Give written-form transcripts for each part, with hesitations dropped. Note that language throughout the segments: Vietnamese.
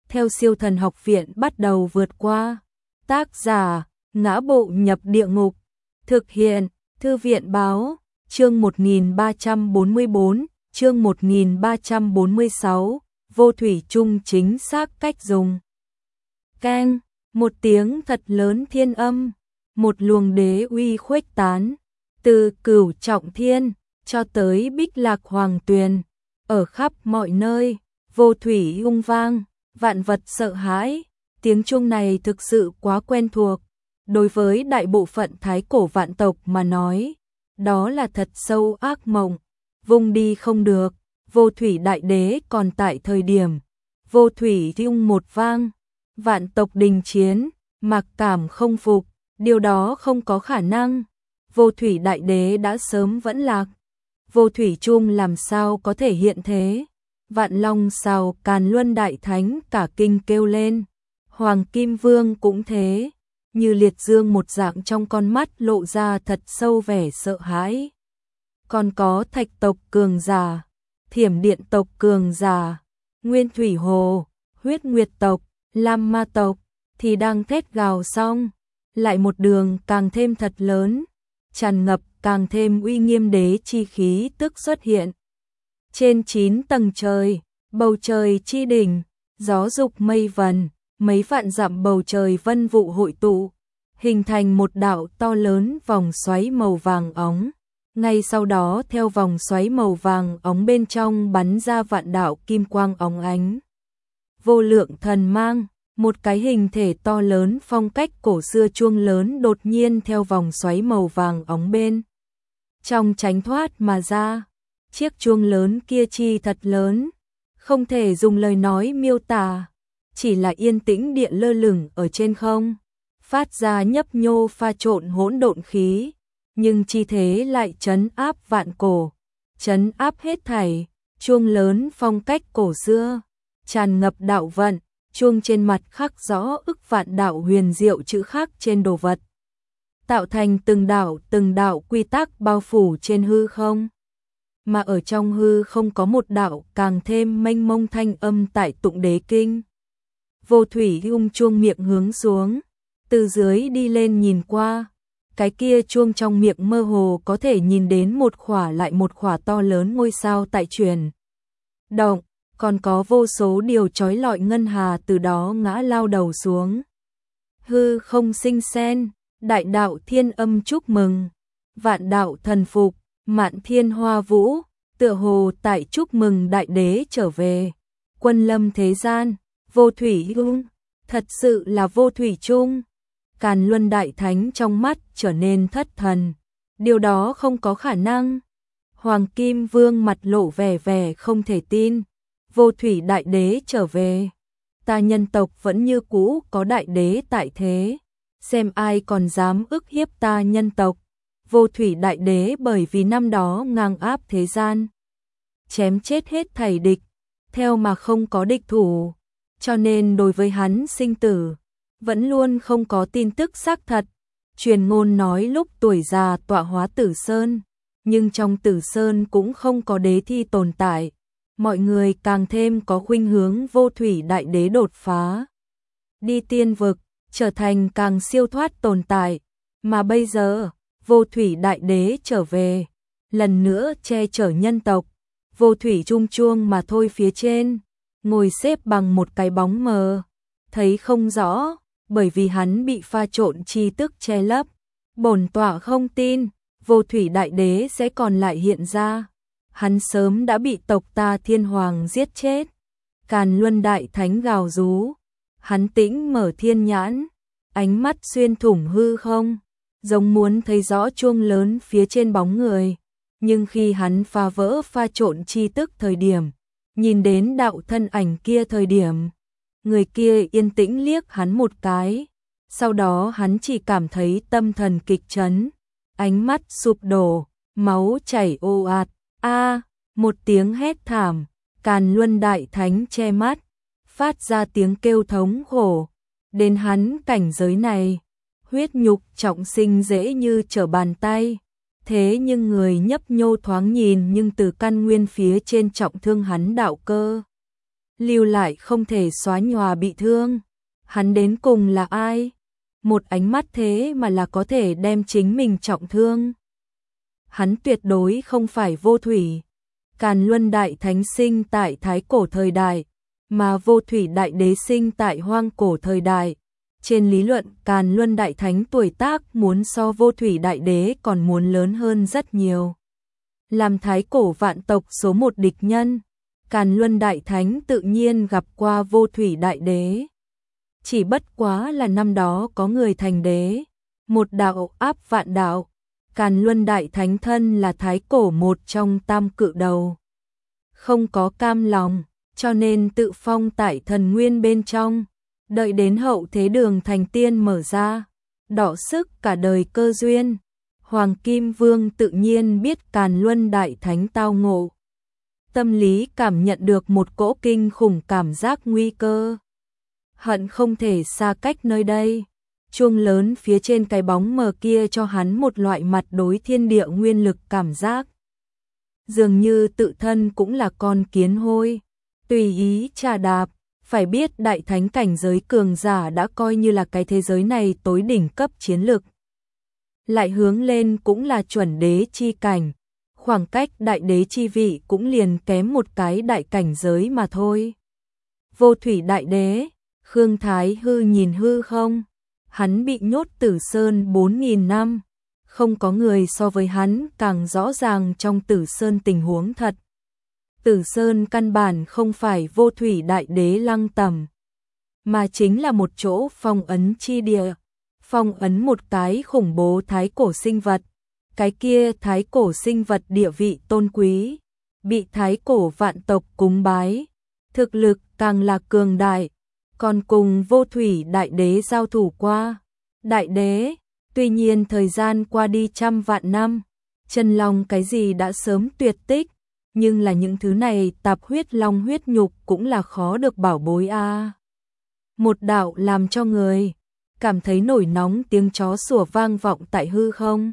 theo Siêu Thần Học Viện bắt đầu vượt qua. Tác giả: Ngã Bộ Nhập Địa Ngục. Thực hiện: Thư viện báo. Chương 1344, chương 1346, vô thủy chung chính xác cách dùng. Keng, một tiếng thật lớn thiên âm, một luồng đế uy khuếch tán, từ Cửu Trọng Thiên cho tới Bích Lạc Hoàng Tuyền, ở khắp mọi nơi, vô thủy ung vang, vạn vật sợ hãi. Tiếng chuông này thực sự quá quen thuộc, đối với đại bộ phận thái cổ vạn tộc mà nói, đó là thật sâu ác mộng, vùng đi không được. Vô thủy đại đế còn tại thời điểm vô thủy ung một vang, vạn tộc đình chiến, mặc cảm không phục, điều đó không có khả năng. Vô thủy đại đế đã sớm vẫn lạc, vô thủy chung làm sao có thể hiện thế. Vạn Long Sào Càn Luân đại thánh cả kinh kêu lên, Hoàng Kim Vương cũng thế, như liệt dương một dạng, trong con mắt lộ ra thật sâu vẻ sợ hãi. Còn có Thạch tộc cường giả, Thiểm Điện tộc cường giả, Nguyên Thủy Hồ, Huyết Nguyệt tộc, Lam Ma tộc thì đang thét gào xong, lại một đường càng thêm thật lớn, tràn ngập càng thêm uy nghiêm đế chi khí tức xuất hiện. Trên 9 tầng trời, bầu trời chi đỉnh, gió dục mây vần, mấy vạn dặm bầu trời vân vụ hội tụ, hình thành một đạo to lớn vòng xoáy màu vàng óng. Ngay sau đó theo vòng xoáy màu vàng óng bên trong bắn ra vạn đạo kim quang óng ánh. Vô lượng thần mang, một cái hình thể to lớn phong cách cổ xưa chuông lớn đột nhiên theo vòng xoáy màu vàng óng bên trong tránh thoát mà ra. Chiếc chuông lớn kia chi thật lớn, không thể dùng lời nói miêu tả, chỉ là yên tĩnh điện lơ lửng ở trên không, phát ra nhấp nhô pha trộn hỗn độn khí, nhưng chi thế lại trấn áp vạn cổ, trấn áp hết thảy. Chuông lớn phong cách cổ xưa, tràn ngập đạo vận, chuông trên mặt khắc rõ ức vạn đạo huyền diệu chữ khắc trên đồ vật, tạo thành từng đạo quy tắc bao phủ trên hư không. Mà ở trong hư không có một đạo càng thêm mênh mông thanh âm tại tụng đế kinh. Vô thủy ung chuông miệng hướng xuống, từ dưới đi lên nhìn qua, cái kia chuông trong miệng mơ hồ có thể nhìn đến một khỏa lại một khỏa to lớn ngôi sao tại chuyển động, còn có vô số điều chói lọi ngân hà từ đó ngã lao đầu xuống. Hư không sinh sen, đại đạo thiên âm chúc mừng, vạn đạo thần phục, mạn thiên hoa vũ, tựa hồ tại chúc mừng đại đế trở về, quân lâm thế gian. Vô thủy ung, thật sự là vô thủy chung. Càn Luân đại thánh trong mắt trở nên thất thần, điều đó không có khả năng. Hoàng Kim Vương mặt lộ vẻ không thể tin, vô thủy đại đế trở về, ta nhân tộc vẫn như cũ có đại đế tại thế, xem ai còn dám ức hiếp ta nhân tộc. Vô thủy đại đế bởi vì năm đó ngang áp thế gian, chém chết hết thảy địch, theo mà không có địch thủ, cho nên đối với hắn sinh tử vẫn luôn không có tin tức xác thật. Truyền ngôn nói lúc tuổi già tọa hóa Tử Sơn, nhưng trong Tử Sơn cũng không có đế thi tồn tại, mọi người càng thêm có khuynh hướng vô thủy đại đế đột phá, đi tiên vực, trở thành càng siêu thoát tồn tại. Mà bây giờ, vô thủy đại đế trở về, lần nữa che chở nhân tộc. Vô thủy trung chuông mà thôi phía trên, ngồi xếp bằng một cái bóng mờ, thấy không rõ, bởi vì hắn bị pha trộn chi tức che lấp. Bổn tọa không tin, vô thủy đại đế sẽ còn lại hiện ra. Hắn sớm đã bị tộc ta Thiên Hoàng giết chết. Càn Luân đại thánh gào rú, hắn tĩnh mở thiên nhãn, ánh mắt xuyên thủng hư không, giống muốn thấy rõ chuông lớn phía trên bóng người. Nhưng khi hắn phá vỡ pha trộn chi tức thời điểm, nhìn đến đạo thân ảnh kia thời điểm, người kia yên tĩnh liếc hắn một cái, sau đó hắn chỉ cảm thấy tâm thần kịch chấn, ánh mắt sụp đổ, máu chảy ồ ạt. Một tiếng hét thảm, Càn Luân đại thánh che mắt, phát ra tiếng kêu thống khổ. Đến hắn cảnh giới này, huyết nhục trọng sinh dễ như trở bàn tay, thế nhưng người nhấp nhô thoáng nhìn nhưng từ căn nguyên phía trên trọng thương hắn đạo cơ. lưu lại không thể xóa nhòa bị thương. Hắn đến cùng là ai? Một ánh mắt thế mà là có thể đem chính mình trọng thương. Hắn tuyệt đối không phải Vô Thủy. Càn Luân Đại Thánh sinh tại Thái Cổ thời đại, mà Vô Thủy Đại Đế sinh tại Hoang Cổ thời đại. Trên lý luận, Càn Luân Đại Thánh tuổi tác muốn so Vô Thủy Đại Đế còn muốn lớn hơn rất nhiều. Làm Thái Cổ vạn tộc số một địch nhân, Càn Luân Đại Thánh tự nhiên gặp qua Vô Thủy Đại Đế. Chỉ bất quá là năm đó có người thành đế, một đạo áp vạn đạo. Càn Luân Đại Thánh thân là Thái Cổ một trong tam cự đầu. Không có cam lòng, cho nên tự phong tại thần nguyên bên trong, đợi đến hậu thế đường thành tiên mở ra, đọ sức cả đời cơ duyên. Hoàng Kim Vương tự nhiên biết Càn Luân Đại Thánh tao ngộ. Tâm lý cảm nhận được một cỗ kinh khủng cảm giác nguy cơ. Hận không thể xa cách nơi đây. Chuông lớn phía trên cái bóng mờ kia cho hắn một loại mặt đối thiên địa nguyên lực cảm giác. Dường như tự thân cũng là con kiến hôi, tùy ý trà đạp. Phải biết đại thánh cảnh giới cường giả đã coi như là cái thế giới này tối đỉnh cấp chiến lực. Lại hướng lên cũng là chuẩn đế chi cảnh, khoảng cách đại đế chi vị cũng liền kém một cái đại cảnh giới mà thôi. Vô Thủy Đại Đế, Khương Thái Hư nhìn hư không, hắn bị nhốt Tử Sơn 4.000 năm, không có người so với hắn càng rõ ràng trong Tử Sơn tình huống thật. Tử Sơn căn bản không phải Vô Thủy Đại Đế lăng tẩm, mà chính là một chỗ phong ấn chi địa, phong ấn một cái khủng bố thái cổ sinh vật. Cái kia thái cổ sinh vật địa vị tôn quý, bị thái cổ vạn tộc cúng bái, thực lực càng là cường đại, còn cùng Vô Thủy Đại Đế giao thủ qua. Đại Đế, tuy nhiên thời gian qua đi trăm vạn năm, chân long cái gì đã sớm tuyệt tích, nhưng là những thứ này tạp huyết long huyết nhục cũng là khó được bảo bối a. Một đạo làm cho người cảm thấy nổi nóng tiếng chó sủa vang vọng tại hư không.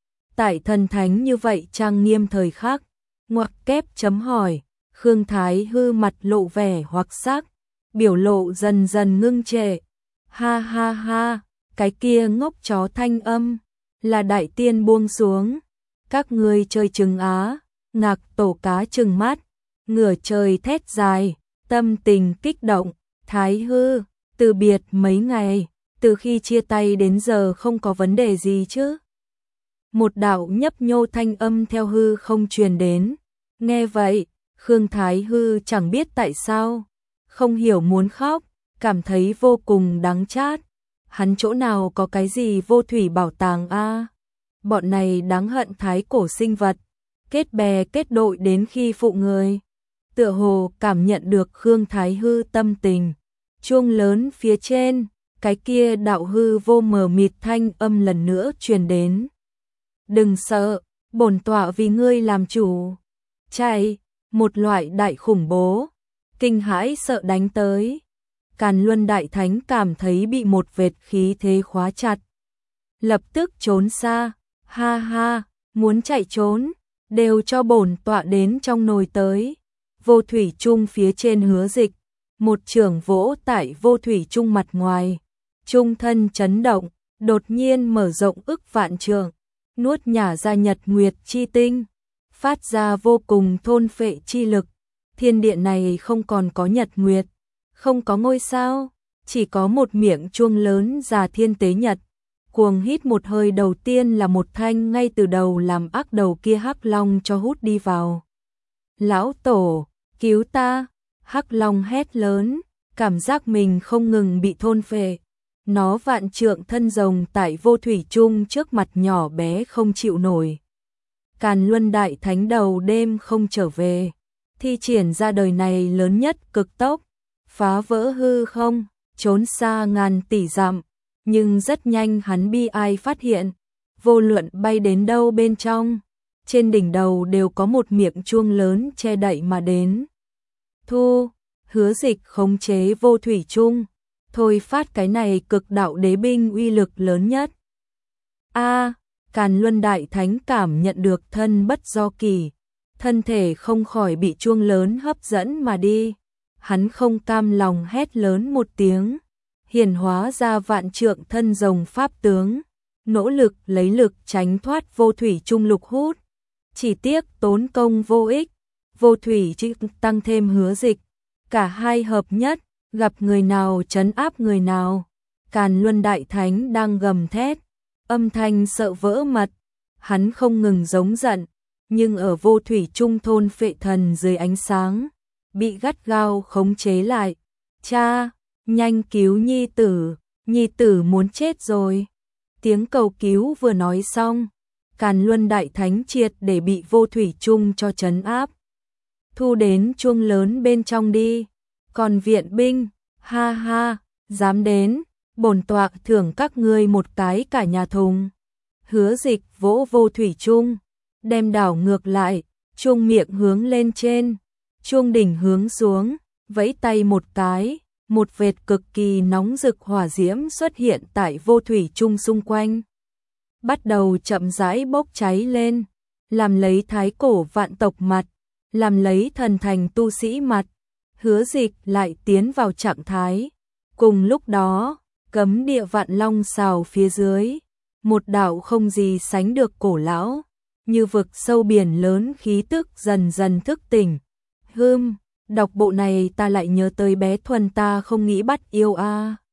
Tại thần thánh như vậy trang nghiêm thời khắc, ngoặc kép chấm hỏi, Khương Thái Hư mặt lộ vẻ hoặc sắc, biểu lộ dần dần ngưng trệ. Ha ha ha, cái kia ngốc chó thanh âm, là đại tiên buông xuống. Các ngươi chơi trứng á, Ngạc Tổ cá trừng mắt, ngửa trời thét dài, tâm tình kích động. Thái Hư, từ biệt mấy ngày, từ khi chia tay đến giờ không có vấn đề gì chứ? Một đạo nhấp nhô thanh âm theo hư không truyền đến. Nghe vậy, Khương Thái Hư chẳng biết tại sao, không hiểu muốn khóc, cảm thấy vô cùng đắng chát. Hắn chỗ nào có cái gì vô thủy bảo tàng a? Bọn này đáng hận thái cổ sinh vật, kết bè kết đội đến khi phụ người. Tựa hồ cảm nhận được Khương Thái Hư tâm tình. Chuông lớn phía trên, cái kia đạo hư vô mờ mịt thanh âm lần nữa truyền đến. Đừng sợ, bổn tọa vì ngươi làm chủ. Chạy, một loại đại khủng bố, kinh hãi sợ đánh tới. Càn Luân Đại Thánh cảm thấy bị một vệt khí thế khóa chặt. Lập tức trốn xa, ha ha, muốn chạy trốn, đều cho bổn tọa đến trong nồi tới. Vô thủy chung phía trên Hứa Dịch, một chưởng vỗ tại vô thủy chung mặt ngoài. Trung thân chấn động, đột nhiên mở rộng ức vạn trượng, nuốt nhả ra nhật nguyệt chi tinh, phát ra vô cùng thôn phệ chi lực. Thiên địa này không còn có nhật nguyệt, không có ngôi sao, chỉ có một miệng chuông lớn già thiên tế nhật. Cuồng hít một hơi đầu tiên là một thanh ngay từ đầu làm ác đầu kia hắc long cho hút đi vào. Lão Tổ, cứu ta! Hắc long hét lớn, cảm giác mình không ngừng bị thôn phệ. Nó vạn trượng thân rồng tại vô thủy chung trước mặt nhỏ bé không chịu nổi. Càn Luân Đại Thánh đầu đêm không trở về, thi triển ra đời này lớn nhất cực tốc, phá vỡ hư không, trốn xa ngàn tỷ dặm. Nhưng rất nhanh hắn bi ai phát hiện, vô luận bay đến đâu bên trong, trên đỉnh đầu đều có một miệng chuông lớn che đậy mà đến. Thu, Hứa Dịch khống chế vô thủy chung, thôi phát cái này cực đạo đế binh uy lực lớn nhất. A, Càn Luân Đại Thánh cảm nhận được thân bất do kỳ, thân thể không khỏi bị chuông lớn hấp dẫn mà đi. hắn không cam lòng hét lớn một tiếng, hiển hóa ra vạn trượng thân rồng pháp tướng, nỗ lực lấy lực tránh thoát vô thủy trung lục hút. Chỉ tiếc tốn công vô ích, vô thủy chỉ tăng thêm Hứa Dịch, cả hai hợp nhất, gặp người nào trấn áp người nào. Càn Luân Đại Thánh đang gầm thét, âm thanh sợ vỡ mật, hắn không ngừng giống giận, nhưng ở vô thủy trung thôn phệ thần dưới ánh sáng, bị gắt gao khống chế lại. Cha, nhanh cứu nhi tử muốn chết rồi. Tiếng cầu cứu vừa nói xong, Càn Luân Đại Thánh triệt để bị vô thủy trung cho trấn áp. Thu đến chuông lớn bên trong đi, còn viện binh, ha ha, dám đến, bổn tọa thưởng các ngươi một cái cả nhà thùng. Hứa Dịch vỗ vô thủy trung, đem đảo ngược lại, chuông miệng hướng lên trên, chuông đỉnh hướng xuống, vẫy tay một cái, một vệt cực kỳ nóng rực hỏa diễm xuất hiện tại vô thủy trung xung quanh. Bắt đầu chậm rãi bốc cháy lên, làm lấy thái cổ vạn tộc mặt, làm lấy thần thành tu sĩ mặt. Hứa Dịch lại tiến vào trạng thái. Cùng lúc đó, cấm địa vạn long xào phía dưới, một đạo không gì sánh được cổ lão, như vực sâu biển lớn khí tức dần dần thức tỉnh. Đọc bộ này ta lại nhớ tới bé Thuần ta không nghĩ bắt yêu a.